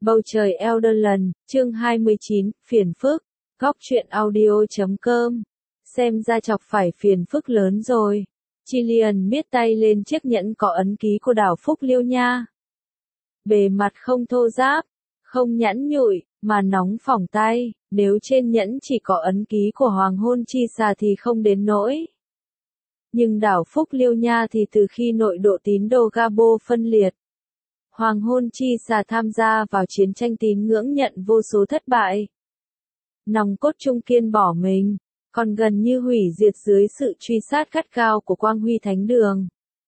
Bầu trời Elderland, chương 29, phiền phức. Góc truyện audio.com. Xem ra chọc phải phiền phức lớn rồi. Cillian miết tay lên chiếc nhẫn có ấn ký của đảo Phúc Liêu nha. Bề mặt không thô ráp, không nhẵn nhụi, mà nóng phỏng tay. Nếu trên nhẫn chỉ có ấn ký của Hoàng hôn chi xà thì không đến nỗi. Nhưng đảo Phúc Liêu nha thì từ khi nội độ tín đồ Gabo phân liệt, Hoàng hôn chi xà tham gia vào chiến tranh tín ngưỡng nhận vô số thất bại. Nòng cốt trung kiên bỏ mình, còn gần như hủy diệt dưới sự truy sát gắt gao của Quang Huy Thánh Đường.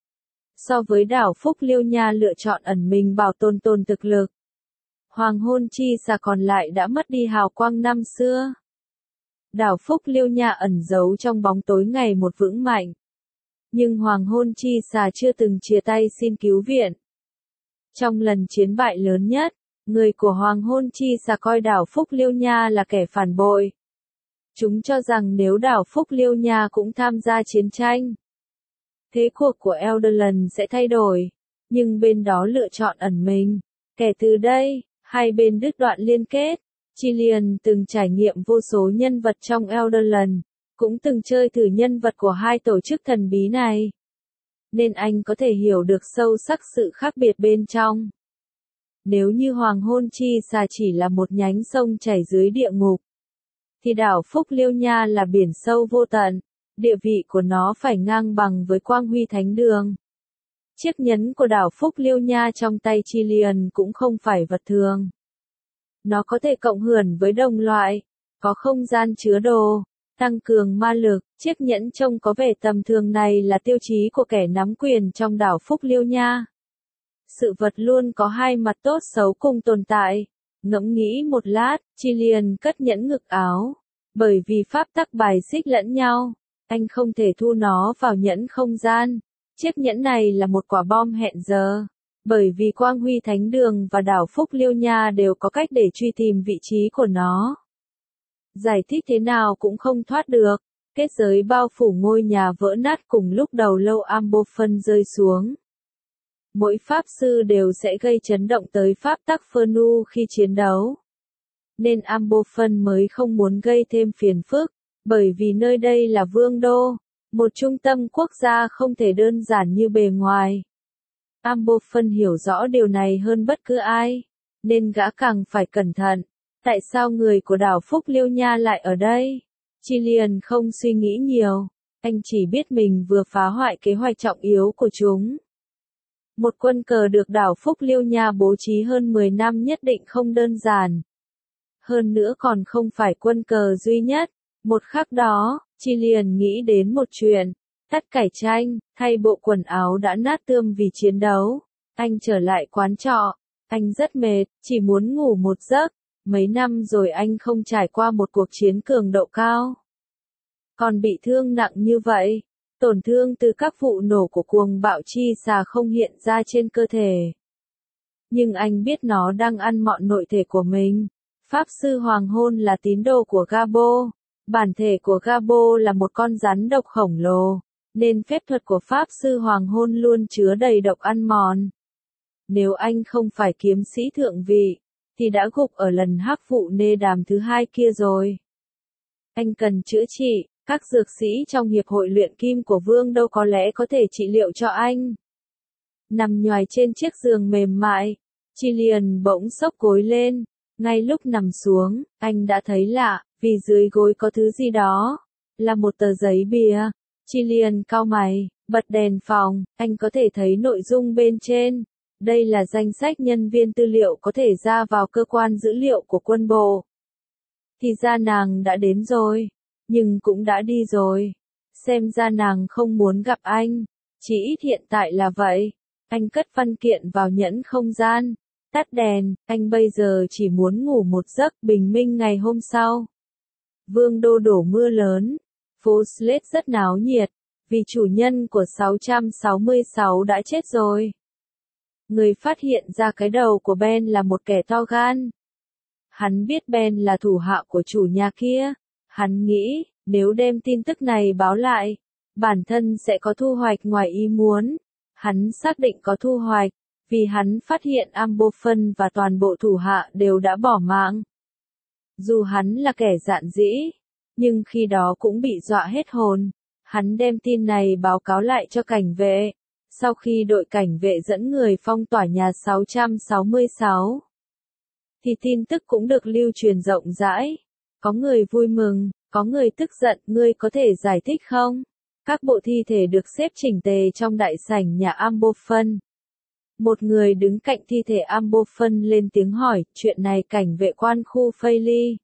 So với đảo Phúc Liêu nha lựa chọn ẩn mình bảo tồn thực lực, Hoàng hôn chi xà còn lại đã mất đi hào quang năm xưa. Đảo Phúc Liêu nha ẩn giấu trong bóng tối ngày một vững mạnh. Nhưng Hoàng hôn chi xà chưa từng chia tay xin cứu viện. Trong lần chiến bại lớn nhất, người của Hoàng hôn chi xà coi đảo Phúc Liêu nha là kẻ phản bội. Chúng cho rằng nếu đảo Phúc Liêu nha cũng tham gia chiến tranh, thế cuộc của Elderland sẽ thay đổi, nhưng bên đó lựa chọn ẩn mình. Kể từ đây, hai bên đứt đoạn liên kết. Cillian từng trải nghiệm vô số nhân vật trong Elderland, cũng từng chơi thử nhân vật của hai tổ chức thần bí này, nên anh có thể hiểu được sâu sắc sự khác biệt bên trong. Nếu như Hoàng hôn chi xà chỉ là một nhánh sông chảy dưới địa ngục, thì đảo Phúc Liêu nha là biển sâu vô tận, địa vị của nó phải ngang bằng với Quang Huy Thánh Đường. Chiếc nhẫn của đảo Phúc Liêu nha trong tay Cillian cũng không phải vật thường. Nó có thể cộng hưởng với đồng loại, có không gian chứa đồ, tăng cường ma lực. Chiếc nhẫn trông có vẻ tầm thường này là tiêu chí của kẻ nắm quyền trong đảo Phúc Liêu nha. Sự vật luôn có hai mặt tốt xấu cùng tồn tại. Ngẫm nghĩ một lát, Cillian cất nhẫn ngực áo. Bởi vì pháp tắc bài xích lẫn nhau, anh không thể thu nó vào nhẫn không gian. Chiếc nhẫn này là một quả bom hẹn giờ. Bởi vì Quang Huy Thánh Đường và đảo Phúc Liêu nha đều có cách để truy tìm vị trí của nó. Giải thích thế nào cũng không thoát được. Kết giới bao phủ ngôi nhà vỡ nát cùng lúc đầu lâu Ambophon rơi xuống. Mỗi pháp sư đều sẽ gây chấn động tới pháp tắc Phernu khi chiến đấu. Nên Ambophon mới không muốn gây thêm phiền phức, bởi vì nơi đây là vương đô, một trung tâm quốc gia không thể đơn giản như bề ngoài. Ambophon hiểu rõ điều này hơn bất cứ ai, nên gã càng phải cẩn thận. Tại sao người của đảo Phúc Liêu nha lại ở đây? Cillian không suy nghĩ nhiều, anh chỉ biết mình vừa phá hoại kế hoạch trọng yếu của chúng. Một quân cờ được đảo Phúc Liêu nha bố trí hơn 10 năm nhất định không đơn giản. Hơn nữa còn không phải quân cờ duy nhất. Một khắc đó, Cillian nghĩ đến một chuyện. Tắt cải tranh, thay bộ quần áo đã nát tươm vì chiến đấu. Anh trở lại quán trọ. Anh rất mệt, chỉ muốn ngủ một giấc. Mấy năm rồi anh không trải qua một cuộc chiến cường độ cao. Còn bị thương nặng như vậy, tổn thương từ các vụ nổ của cuồng bạo chi xà không hiện ra trên cơ thể. Nhưng anh biết nó đang ăn mọn nội thể của mình. Pháp sư Hoàng hôn là tín đồ của Gabo. Bản thể của Gabo là một con rắn độc khổng lồ, nên phép thuật của Pháp sư Hoàng hôn luôn chứa đầy độc ăn mòn. Nếu anh không phải kiếm sĩ thượng vị, thì đã gục ở lần hắc vụ nê đàm thứ hai kia rồi. Anh cần chữa trị, các dược sĩ trong hiệp hội luyện kim của vương đâu có lẽ có thể trị liệu cho anh. Nằm nhoài trên chiếc giường mềm mại, Cillian bỗng xốc gối lên. Ngay lúc nằm xuống, anh đã thấy lạ, vì dưới gối có thứ gì đó. Là một tờ giấy bìa. Cillian cau mày, bật đèn phòng, anh có thể thấy nội dung bên trên. Đây là danh sách nhân viên tư liệu có thể ra vào cơ quan dữ liệu của quân bộ. Thì ra nàng đã đến rồi, nhưng cũng đã đi rồi. Xem ra nàng không muốn gặp anh, chỉ ít hiện tại là vậy. Anh cất văn kiện vào nhẫn không gian, tắt đèn, anh bây giờ chỉ muốn ngủ một giấc. Bình minh ngày hôm sau. Vương đô đổ mưa lớn, phố Slade rất náo nhiệt, vì chủ nhân của 666 đã chết rồi. Người phát hiện ra cái đầu của Ben là một kẻ to gan. Hắn biết Ben là thủ hạ của chủ nhà kia. Hắn nghĩ, nếu đem tin tức này báo lại, bản thân sẽ có thu hoạch ngoài ý muốn. Hắn xác định có thu hoạch, vì hắn phát hiện Ambophon và toàn bộ thủ hạ đều đã bỏ mạng. Dù hắn là kẻ dạn dĩ, nhưng khi đó cũng bị dọa hết hồn. Hắn đem tin này báo cáo lại cho cảnh vệ. Sau khi đội cảnh vệ dẫn người phong tỏa nhà 666, thì tin tức cũng được lưu truyền rộng rãi. Có người vui mừng, có người tức giận, ngươi có thể giải thích không? Các bộ thi thể được xếp chỉnh tề trong đại sảnh nhà Ambophon. Một người đứng cạnh thi thể Ambophon lên tiếng hỏi, chuyện này cảnh vệ quan khu Phailey.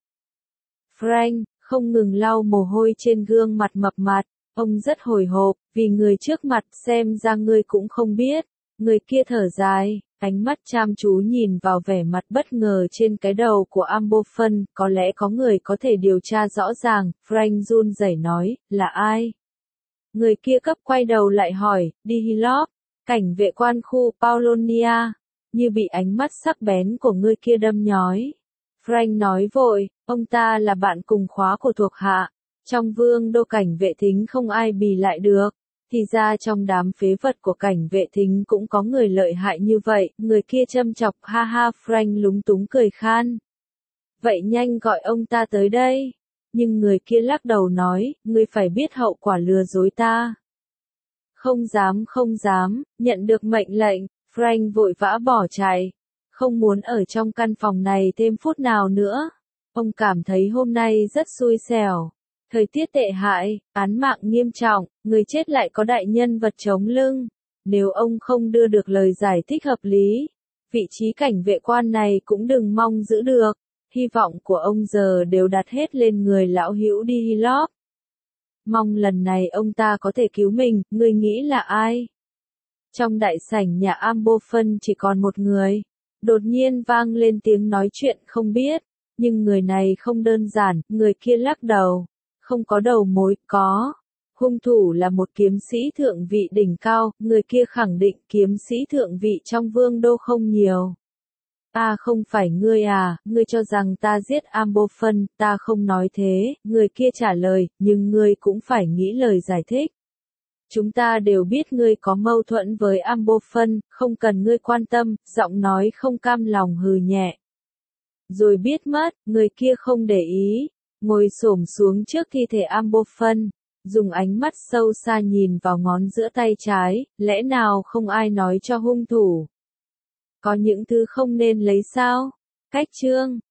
Frank, không ngừng lau mồ hôi trên gương mặt mập mạp, ông rất hồi hộp, vì người trước mặt xem ra ngươi cũng không biết. Người kia thở dài, ánh mắt chăm chú nhìn vào vẻ mặt bất ngờ trên cái đầu của Ambophon, có lẽ có người có thể điều tra rõ ràng, Frank run rẩy nói, là ai? Người kia cấp quay đầu lại hỏi, Dihilop, cảnh vệ quan khu Paulonia, như bị ánh mắt sắc bén của người kia đâm nhói. Frank nói vội, ông ta là bạn cùng khóa của thuộc hạ, trong vương đô cảnh vệ thính không ai bì lại được. Thì ra trong đám phế vật của cảnh vệ thính cũng có người lợi hại như vậy, người kia châm chọc, ha ha, Frank lúng túng cười khan. Vậy nhanh gọi ông ta tới đây. Nhưng người kia lắc đầu nói, ngươi phải biết hậu quả lừa dối ta. Không dám, nhận được mệnh lệnh, Frank vội vã bỏ chạy. Không muốn ở trong căn phòng này thêm phút nào nữa. Ông cảm thấy hôm nay rất xui xẻo. Thời tiết tệ hại, án mạng nghiêm trọng, người chết lại có đại nhân vật chống lưng. Nếu ông không đưa được lời giải thích hợp lý, vị trí cảnh vệ quan này cũng đừng mong giữ được. Hy vọng của ông giờ đều đặt hết lên người lão hữu Dihilop. Mong lần này ông ta có thể cứu mình, người nghĩ là ai? Trong đại sảnh nhà Ambophon chỉ còn một người. Đột nhiên vang lên tiếng nói chuyện không biết, nhưng người này không đơn giản, người kia lắc đầu. Không có đầu mối, có. Hung thủ là một kiếm sĩ thượng vị đỉnh cao, người kia khẳng định kiếm sĩ thượng vị trong vương đô không nhiều. Không phải ngươi à, ngươi cho rằng ta giết Ambophon, ta không nói thế, người kia trả lời, nhưng ngươi cũng phải nghĩ lời giải thích. Chúng ta đều biết ngươi có mâu thuẫn với Ambophon, không cần ngươi quan tâm, giọng nói không cam lòng hừ nhẹ. Rồi biết mất, người kia không để ý, ngồi xổm xuống trước thi thể Ambophon, dùng ánh mắt sâu xa nhìn vào ngón giữa tay trái, lẽ nào không ai nói cho hung thủ? Có những thứ không nên lấy sao? Cách chương